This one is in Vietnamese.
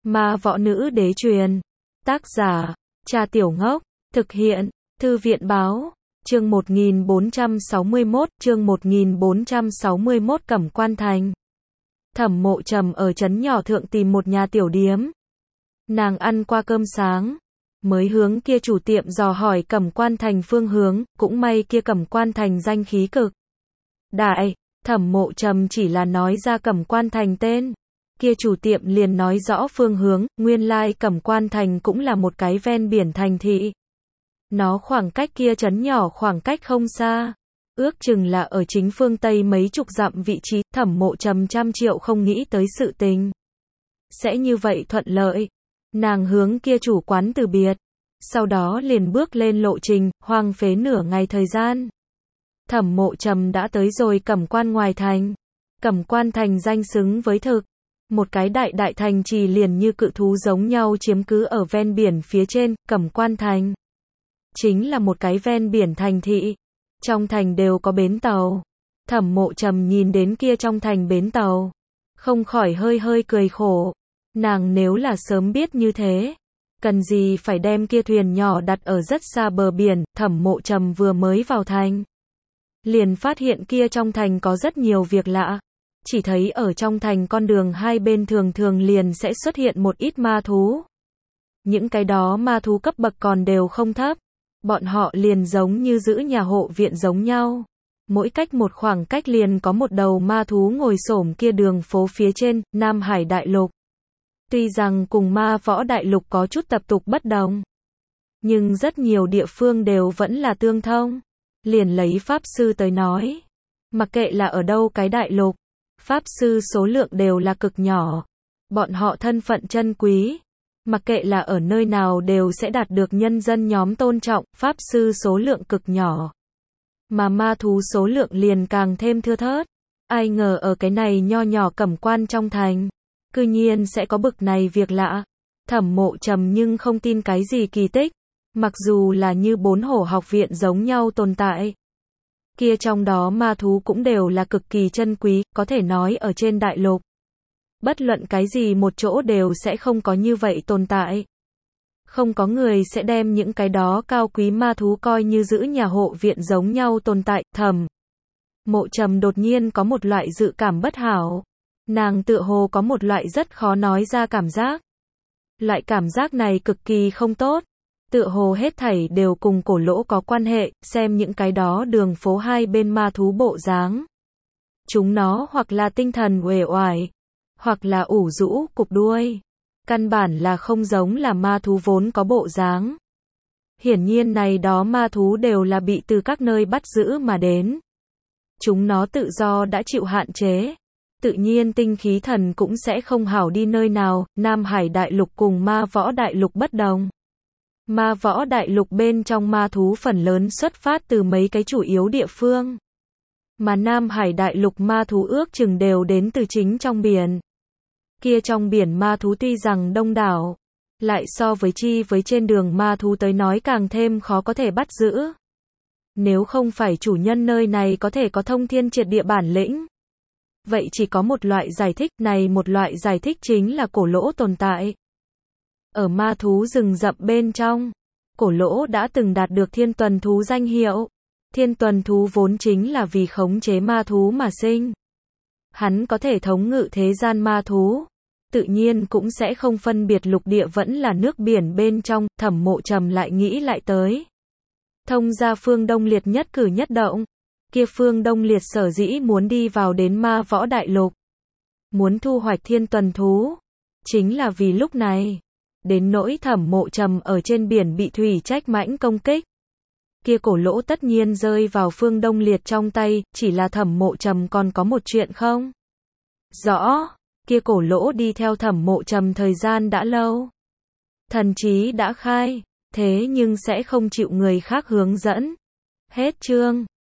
Ma võ nữ đế truyền. Tác giả, Trà Tiểu Ngốc. Thực hiện, Thư viện báo. Chương 1461, chương 1461 Cẩm Quan Thành. Thẩm Mộ Trầm ở trấn nhỏ thượng tìm một nhà tiểu điếm. Nàng ăn qua cơm sáng, mới hướng kia chủ tiệm dò hỏi Cẩm Quan Thành phương hướng, cũng may kia Cẩm Quan Thành danh khí cực đại, Thẩm Mộ Trầm chỉ là nói ra Cẩm Quan Thành tên, kia chủ tiệm liền nói rõ phương hướng, nguyên lai Cẩm Quan Thành cũng là một cái ven biển thành thị. Nó khoảng cách kia trấn nhỏ khoảng cách không xa, ước chừng là ở chính phương Tây mấy chục dặm vị trí. Thẩm Mộ Trầm trăm triệu không nghĩ tới sự tình sẽ như vậy thuận lợi. Nàng hướng kia chủ quán từ biệt, sau đó liền bước lên lộ trình, hoang phế nửa ngày thời gian. Thẩm Mộ Trầm đã tới rồi Cẩm Quan ngoài thành. Cẩm Quan Thành danh xứng với thực, một cái đại thành trì liền như cự thú giống nhau chiếm cứ ở ven biển phía trên. Cẩm Quan Thành chính là một cái ven biển thành thị, trong thành đều có bến tàu. Thẩm Mộ Trầm nhìn đến kia trong thành bến tàu, không khỏi hơi cười khổ. Nàng nếu là sớm biết như thế, cần gì phải đem kia thuyền nhỏ đặt ở rất xa bờ biển. Thẩm Mộ Trầm vừa mới vào thành, liền phát hiện kia trong thành có rất nhiều việc lạ. Chỉ thấy ở trong thành con đường hai bên thường liền sẽ xuất hiện một ít ma thú. Những cái đó ma thú cấp bậc còn đều không thấp. Bọn họ liền giống như giữ nhà hộ viện giống nhau. Mỗi cách một khoảng cách liền có một đầu ma thú ngồi xổm kia đường phố phía trên. Nam Hải Đại Lục, tuy rằng cùng Ma Võ Đại Lục có chút tập tục bất đồng, nhưng rất nhiều địa phương đều vẫn là tương thông. Liền lấy Pháp Sư tới nói, mặc kệ là ở đâu cái đại lục, Pháp Sư số lượng đều là cực nhỏ. Bọn họ thân phận chân quý, mặc kệ là ở nơi nào đều sẽ đạt được nhân dân nhóm tôn trọng. Pháp Sư số lượng cực nhỏ, mà ma thú số lượng liền càng thêm thưa thớt. Ai ngờ ở cái này nho nhỏ Cẩm Quan trong thành, cư nhiên sẽ có bực này việc lạ. Thẩm Mộ Trầm nhưng không tin cái gì kỳ tích, mặc dù là như Bốn Hổ học viện giống nhau tồn tại, kia trong đó ma thú cũng đều là cực kỳ chân quý, có thể nói ở trên đại lục, bất luận cái gì một chỗ đều sẽ không có như vậy tồn tại. Không có người sẽ đem những cái đó cao quý ma thú coi như giữ nhà hộ viện giống nhau tồn tại. Thẩm Mộ Trầm đột nhiên có một loại dự cảm bất hảo. Nàng tựa hồ có một loại rất khó nói ra cảm giác. Loại cảm giác này cực kỳ không tốt. Tựa hồ hết thảy đều cùng cổ lỗ có quan hệ. Xem những cái đó đường phố hai bên ma thú bộ dáng, chúng nó hoặc là tinh thần uể oải, hoặc là ủ rũ cụp đuôi, căn bản là không giống là ma thú vốn có bộ dáng. Hiển nhiên này đó ma thú đều là bị từ các nơi bắt giữ mà đến. Chúng nó tự do đã chịu hạn chế, tự nhiên tinh khí thần cũng sẽ không hảo đi nơi nào. Nam Hải Đại Lục cùng Ma Võ Đại Lục bất đồng. Ma Võ Đại Lục bên trong ma thú phần lớn xuất phát từ mấy cái chủ yếu địa phương, mà Nam Hải Đại Lục ma thú ước chừng đều đến từ chính trong biển. Kia trong biển ma thú tuy rằng đông đảo, lại so với trên đường ma thú tới nói càng thêm khó có thể bắt giữ. Nếu không phải chủ nhân nơi này có thể có thông thiên triệt địa bản lĩnh, vậy chỉ có một loại giải thích. Này một loại giải thích chính là cổ lỗ tồn tại. Ở ma thú rừng rậm bên trong, cổ lỗ đã từng đạt được thiên tuần thú danh hiệu. Thiên tuần thú vốn chính là vì khống chế ma thú mà sinh. Hắn có thể thống ngự thế gian ma thú, tự nhiên cũng sẽ không phân biệt lục địa vẫn là nước biển bên trong. Thẩm Mộ Trầm lại nghĩ lại tới thông gia Phương Đông Liệt nhất cử nhất động. Kia Phương Đông Liệt sở dĩ muốn đi vào đến Ma Võ Đại Lục, muốn thu hoạch thiên tuần thú, chính là vì lúc này. Đến nỗi Thẩm Mộ Trầm ở trên biển bị thủy trách mãnh công kích, kia cổ lỗ tất nhiên rơi vào Phương Đông Liệt trong tay. Chỉ là Thẩm Mộ Trầm còn có một chuyện không rõ, kia cổ lỗ đi theo Thẩm Mộ Trầm thời gian đã lâu, thần trí đã khai, thế nhưng sẽ không chịu người khác hướng dẫn. Hết chương.